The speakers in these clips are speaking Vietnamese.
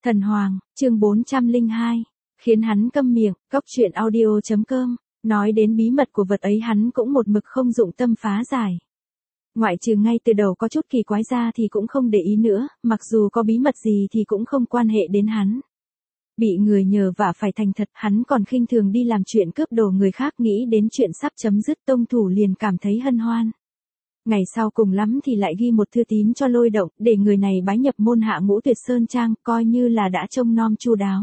Thần Hoàng, chương 402, khiến hắn câm miệng, cóc truyện audio.com, nói đến bí mật của vật ấy hắn cũng một mực không dụng tâm phá giải. Ngoại trừ ngay từ đầu có chút kỳ quái ra thì cũng không để ý nữa, mặc dù có bí mật gì thì cũng không quan hệ đến hắn. Bị người nhờ vả phải thành thật, hắn còn khinh thường đi làm chuyện cướp đồ người khác, nghĩ đến chuyện sắp chấm dứt Tông Thủ liền cảm thấy hân hoan. Ngày sau cùng lắm thì lại ghi một thư tín cho Lôi Động, để người này bái nhập môn Hạ Ngũ Tuyệt Sơn Trang, coi như là đã trông nom chu đáo.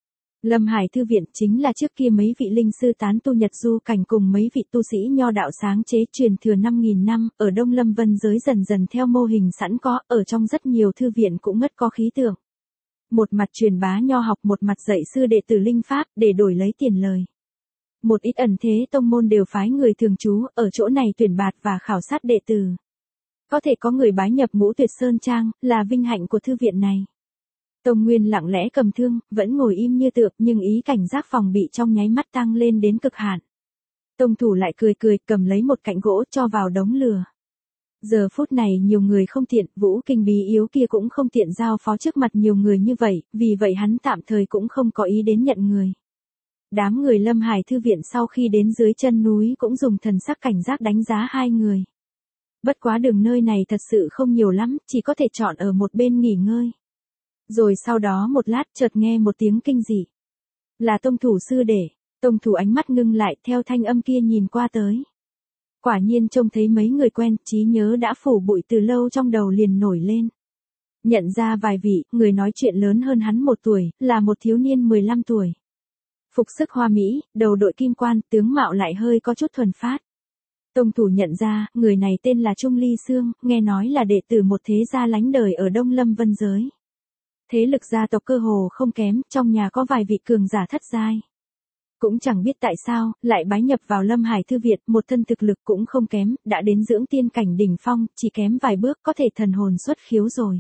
Lâm Hải Thư Viện chính là trước kia mấy vị linh sư tán tu Nhật Du Cảnh cùng mấy vị tu sĩ nho đạo sáng chế truyền thừa 5.000 năm, ở Đông Lâm Vân giới dần dần theo mô hình sẵn có, ở trong rất nhiều thư viện cũng ngất có khí tượng. Một mặt truyền bá nho học, một mặt dạy sư đệ tử linh pháp, để đổi lấy tiền lời. Một ít ẩn thế tông môn đều phái người thường trú ở chỗ này tuyển bạt và khảo sát đệ tử. Có thể có người bái nhập Ngũ Tuyệt Sơn Trang, là vinh hạnh của thư viện này. Tông Nguyên lặng lẽ cầm thương, vẫn ngồi im như tượng, nhưng ý cảnh giác phòng bị trong nháy mắt tăng lên đến cực hạn. Tông Thủ lại cười cười, cầm lấy một cạnh gỗ cho vào đống lửa. Giờ phút này nhiều người không tiện, Vũ Kinh bí yếu kia cũng không tiện giao phó trước mặt nhiều người như vậy, vì vậy hắn tạm thời cũng không có ý đến nhận người. Đám người Lâm Hải Thư Viện sau khi đến dưới chân núi cũng dùng thần sắc cảnh giác đánh giá hai người. Bất quá đường nơi này thật sự không nhiều lắm, chỉ có thể chọn ở một bên nghỉ ngơi. Rồi sau đó một lát chợt nghe một tiếng kinh dị. Là Tông Thủ sư đệ. Tông Thủ ánh mắt ngưng lại, theo thanh âm kia nhìn qua tới. Quả nhiên trông thấy mấy người quen, trí nhớ đã phủ bụi từ lâu trong đầu liền nổi lên. Nhận ra vài vị, người nói chuyện lớn hơn hắn 1 tuổi, là một thiếu niên 15 tuổi. Phục sức hoa mỹ, đầu đội kim quan, tướng mạo lại hơi có chút thuần phát. Tông Thủ nhận ra, người này tên là Trung Ly Sương, nghe nói là đệ tử một thế gia lánh đời ở Đông Lâm Vân giới. Thế lực gia tộc cơ hồ không kém, trong nhà có vài vị cường giả thất giai. Cũng chẳng biết tại sao, lại bái nhập vào Lâm Hải Thư Viện, một thân thực lực cũng không kém, đã đến dưỡng tiên cảnh đỉnh phong, chỉ kém vài bước có thể thần hồn xuất khiếu rồi.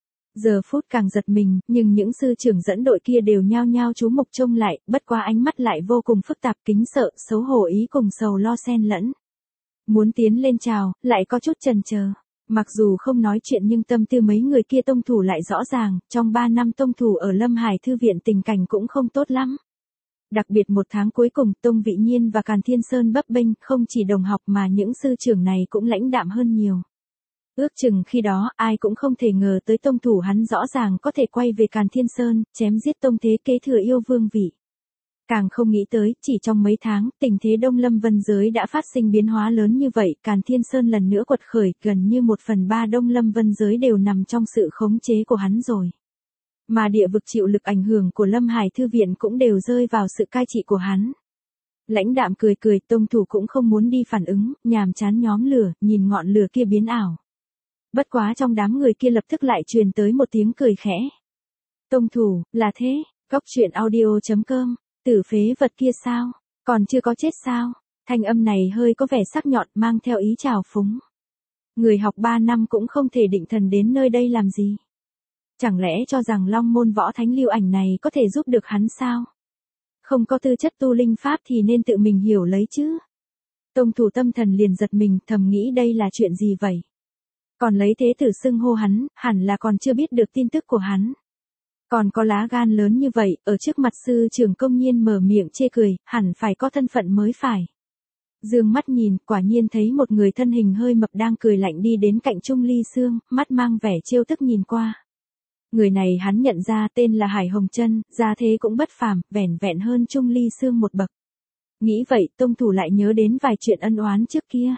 Giờ phút càng giật mình, nhưng những sư trưởng dẫn đội kia đều nhao nhao chú mục trông lại, bất qua ánh mắt lại vô cùng phức tạp, kính sợ, xấu hổ ý cùng sầu lo xen lẫn. Muốn tiến lên chào, lại có chút chần chờ. Mặc dù không nói chuyện nhưng tâm tư mấy người kia Tông Thủ lại rõ ràng, trong 3 năm Tông Thủ ở Lâm Hải Thư Viện tình cảnh cũng không tốt lắm. Đặc biệt 1 tháng cuối cùng, Tông Vị Nhiên và Càn Thiên Sơn bấp bênh, không chỉ đồng học mà những sư trưởng này cũng lãnh đạm hơn nhiều. Ước chừng khi đó, ai cũng không thể ngờ tới Tông Thủ hắn rõ ràng có thể quay về Càn Thiên Sơn, chém giết Tông Thế kế thừa yêu vương vị. Càng không nghĩ tới, chỉ trong mấy tháng, tình thế Đông Lâm Vân giới đã phát sinh biến hóa lớn như vậy, Càn Thiên Sơn lần nữa quật khởi, gần như 1/3 Đông Lâm Vân giới đều nằm trong sự khống chế của hắn rồi. Mà địa vực chịu lực ảnh hưởng của Lâm Hải Thư Viện cũng đều rơi vào sự cai trị của hắn. Lãnh đạm cười cười, Tông Thủ cũng không muốn đi phản ứng, nhàm chán nhóm lửa, nhìn ngọn lửa kia biến ảo. Bất quá trong đám người kia lập tức lại truyền tới một tiếng cười khẽ. Tông Thủ, là thế, cóc truyện audio.com, tử phế vật kia sao, còn chưa có chết sao? Thanh âm này hơi có vẻ sắc nhọn, mang theo ý trào phúng. Người học 3 năm cũng không thể định thần đến nơi đây làm gì. Chẳng lẽ cho rằng Long Môn Võ Thánh Lưu Ảnh này có thể giúp được hắn sao? Không có tư chất tu linh pháp thì nên tự mình hiểu lấy chứ. Tông Thủ tâm thần liền giật mình, thầm nghĩ đây là chuyện gì vậy? Còn lấy thế tử xưng hô hắn, hẳn là còn chưa biết được tin tức của hắn. Còn có lá gan lớn như vậy, ở trước mặt sư trưởng công nhiên mở miệng chê cười, hẳn phải có thân phận mới phải. Dương mắt nhìn, quả nhiên thấy một người thân hình hơi mập đang cười lạnh đi đến cạnh Trung Ly Sương, mắt mang vẻ trêu tức nhìn qua. Người này hắn nhận ra tên là Hải Hồng Chân, gia thế cũng bất phàm, vẻn vẹn hơn Trung Ly Sương một bậc. Nghĩ vậy, Tông Thủ lại nhớ đến vài chuyện ân oán trước kia.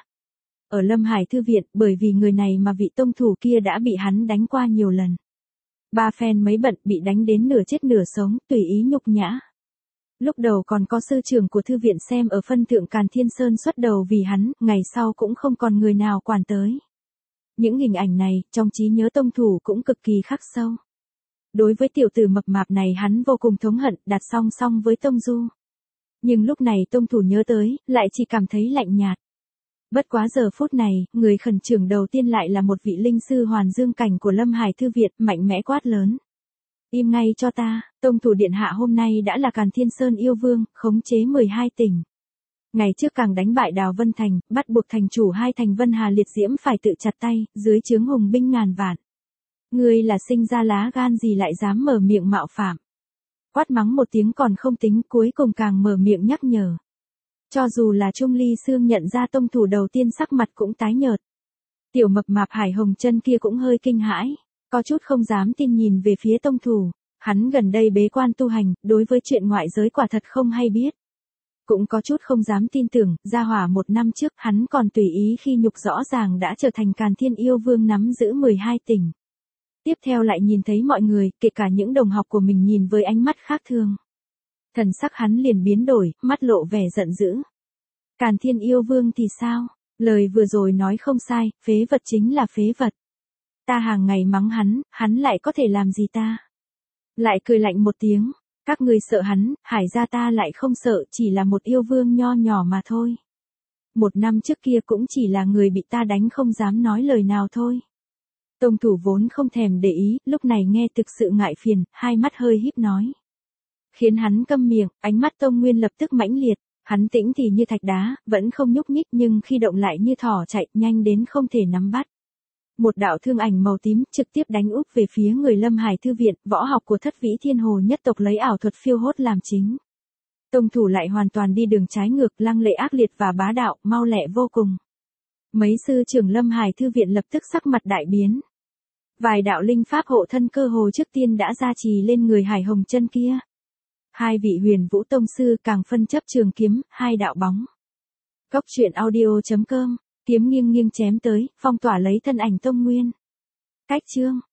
Ở Lâm Hải Thư Viện, bởi vì người này mà vị Tông Thủ kia đã bị hắn đánh qua nhiều lần. 3 phen mấy bận, bị đánh đến nửa chết nửa sống, tùy ý nhục nhã. Lúc đầu còn có sư trưởng của thư viện xem ở phân thượng Càn Thiên Sơn xuất đầu vì hắn, ngày sau cũng không còn người nào quản tới. Những hình ảnh này, trong trí nhớ Tông Thủ cũng cực kỳ khắc sâu. Đối với tiểu tử mập mạp này hắn vô cùng thống hận, đặt song song với Tông Du. Nhưng lúc này Tông Thủ nhớ tới, lại chỉ cảm thấy lạnh nhạt. Bất quá giờ phút này, người khẩn trưởng đầu tiên lại là một vị linh sư Hoàn Dương Cảnh của Lâm Hải Thư Viện, mạnh mẽ quát lớn. Im ngay cho ta, Tông Thủ điện hạ hôm nay đã là Càn Thiên Sơn yêu vương, khống chế 12 tỉnh. Ngày trước càng đánh bại Đào Vân Thành, bắt buộc thành chủ 2 thành Vân Hà Liệt Diễm phải tự chặt tay, dưới trướng hùng binh ngàn vạn. Ngươi là sinh ra lá gan gì lại dám mở miệng mạo phạm. Quát mắng một tiếng còn không tính, cuối cùng càng mở miệng nhắc nhở. Cho dù là Trung Ly Sương nhận ra tông thủ đầu tiên sắc mặt cũng tái nhợt. Tiểu mập mạp Hải Hồng Chân kia cũng hơi kinh hãi, có chút không dám tin nhìn về phía tông thủ. Hắn gần đây bế quan tu hành, đối với chuyện ngoại giới quả thật không hay biết. Cũng có chút không dám tin tưởng, gia hỏa 1 năm trước hắn còn tùy ý khi nhục rõ ràng đã trở thành Càn Thiên Yêu Vương nắm giữ 12 tỉnh. Tiếp theo lại nhìn thấy mọi người, kể cả những đồng học của mình nhìn với ánh mắt khác thường. Thần sắc hắn liền biến đổi, mắt lộ vẻ giận dữ. Càn Thiên Yêu Vương thì sao? Lời vừa rồi nói không sai, phế vật chính là phế vật. Ta hàng ngày mắng hắn lại có thể làm gì ta? Lại cười lạnh một tiếng. Các người sợ hắn, Hải gia ta lại không sợ, chỉ là một yêu vương nho nhỏ mà thôi. 1 năm trước kia cũng chỉ là người bị ta đánh không dám nói lời nào thôi. Tông thủ vốn không thèm để ý, lúc này nghe thực sự ngại phiền, hai mắt hơi híp nói. Khiến hắn câm miệng, ánh mắt Tông Nguyên lập tức mãnh liệt, hắn tĩnh thì như thạch đá, vẫn không nhúc nhích nhưng khi động lại như thỏ chạy, nhanh đến không thể nắm bắt. Một đạo thương ảnh màu tím trực tiếp đánh úp về phía người Lâm Hải Thư viện, võ học của Thất Vĩ Thiên Hồ nhất tộc lấy ảo thuật phiêu hốt làm chính. Tông thủ lại hoàn toàn đi đường trái ngược, lăng lệ ác liệt và bá đạo, mau lẹ vô cùng. Mấy sư trưởng Lâm Hải Thư viện lập tức sắc mặt đại biến. Vài đạo linh pháp hộ thân cơ hồ trước tiên đã gia trì lên người Hải Hồng Chân kia. 2 vị Huyền Vũ tông sư càng phân chấp trường kiếm, 2 đạo bóng. Cốc truyện audio.com, kiếm nghiêng nghiêng chém tới, phong tỏa lấy thân ảnh Tông Nguyên. Cách chương